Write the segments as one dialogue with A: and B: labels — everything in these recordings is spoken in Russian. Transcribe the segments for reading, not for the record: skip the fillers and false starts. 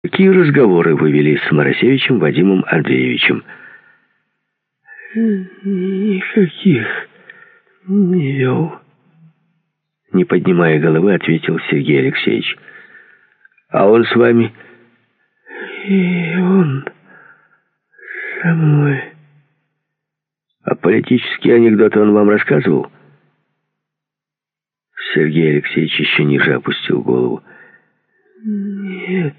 A: Какие разговоры вы вели с Моросевичем Вадимом Андреевичем?
B: Никаких не вел.
A: Не поднимая головы, ответил Сергей Алексеевич. А он с вами?
B: И он со мной.
A: А политические анекдоты он вам рассказывал? Сергей Алексеевич еще ниже опустил голову.
B: Нет,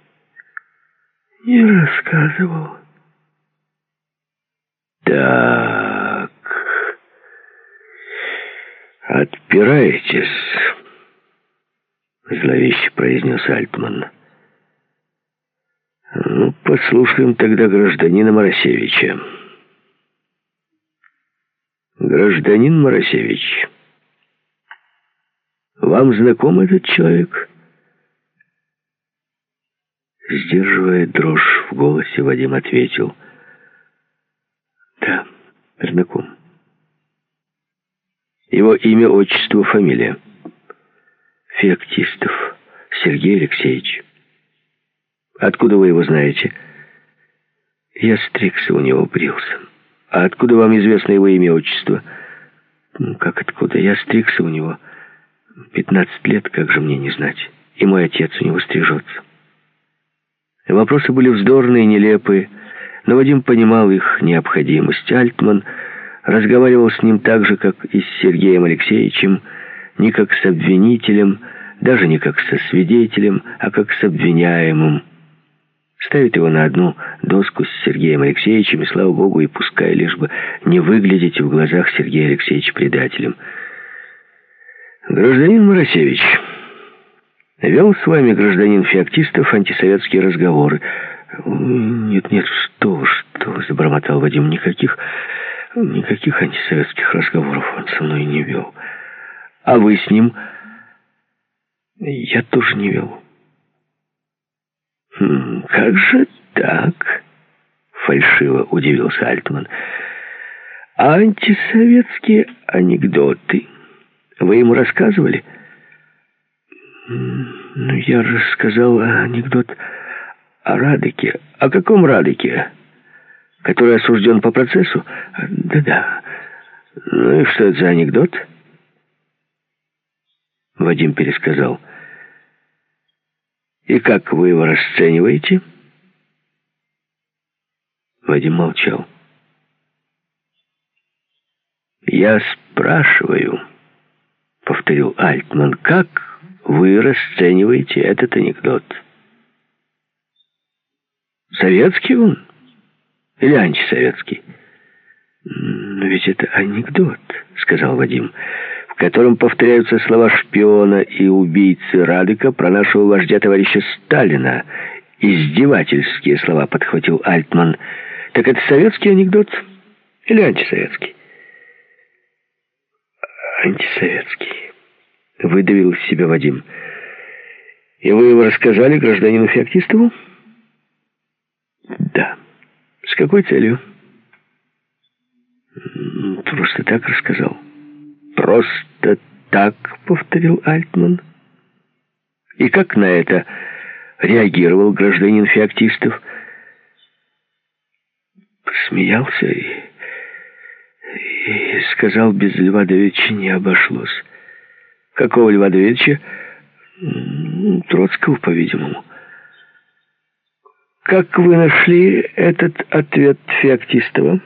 B: не рассказывал.
A: Так, отпираетесь, зловеще произнес Альтман. Ну, послушаем тогда гражданина Моросевича. Гражданин Моросевич, вам знаком этот человек? Сдерживая дрожь в голосе, Вадим ответил. Да, знаком. Его имя, отчество, фамилия? Феоктистов Сергей Алексеевич. Откуда вы его знаете? Я стригся, у него брился. А откуда вам известно его имя, отчество? Как откуда? Я стригся у него 15 лет, как же мне не знать. И мой отец у него стрижется. Вопросы были вздорные, нелепые, но Вадим понимал их необходимость. Альтман разговаривал с ним так же, как и с Сергеем Алексеевичем, не как с обвинителем, даже не как со свидетелем, а как с обвиняемым. Ставит его на одну доску с Сергеем Алексеевичем, и, слава богу, и пускай, лишь бы не выглядеть в глазах Сергея Алексеевича предателем. Гражданин Моросевич, вел с вами гражданин Феоктистов антисоветские разговоры? Нет, что вы, забормотал Вадим, никаких антисоветских разговоров он со мной не вел. А вы с ним? Я тоже не вел. Как же так? Фальшиво удивился Альтман. А антисоветские анекдоты вы ему рассказывали? Ну, я рассказал анекдот о Радыке. О каком Радыке? Который осужден по процессу? Да-да. Ну и что это за анекдот? Вадим пересказал. И как вы его расцениваете? Вадим молчал. Я спрашиваю, повторил Альтман, как вы расцениваете этот анекдот? Советский он? Или антисоветский? Но ведь это анекдот, сказал Вадим, в котором повторяются слова шпиона и убийцы Радыка про нашего вождя товарища Сталина. Издевательские слова, подхватил Альтман. Так это советский анекдот или антисоветский? Антисоветский, выдавил из себя Вадим. И вы его рассказали гражданину Феоктистову? Да. С какой целью? Просто так рассказал. Просто так, повторил Альтман. И как на это реагировал гражданин Феоктистов? Посмеялся и сказал, без Льва Давидовича не обошлось. Какого Льва Давидовича? Троцкого, по-видимому. Как вы нашли этот ответ Феоктистова?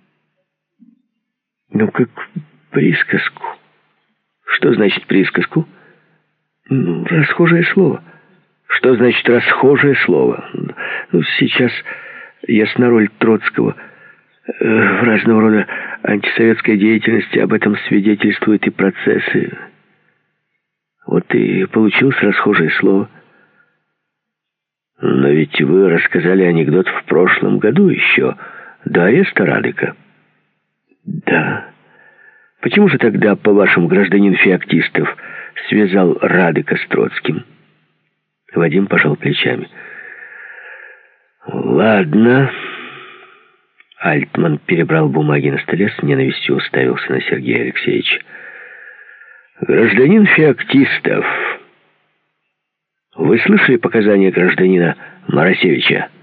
A: Ну, как присказку. Что значит присказку? Расхожее слово. Что значит расхожее слово? Ну, сейчас ясна роль Троцкого в разного рода антисоветской деятельности. Об этом свидетельствуют и процессы. Вот и получилось расхожее слово. Но ведь вы рассказали анекдот в прошлом году еще, до ареста Радыка. Да. Почему же тогда, по-вашему, гражданин Феоктистов связал Радыка с Троцким? Вадим пожал плечами. Ладно. Альтман перебрал бумаги на столе, с ненавистью уставился на Сергея Алексеевича. Гражданин Феоктистов, Вы слышали показания гражданина Моросевича?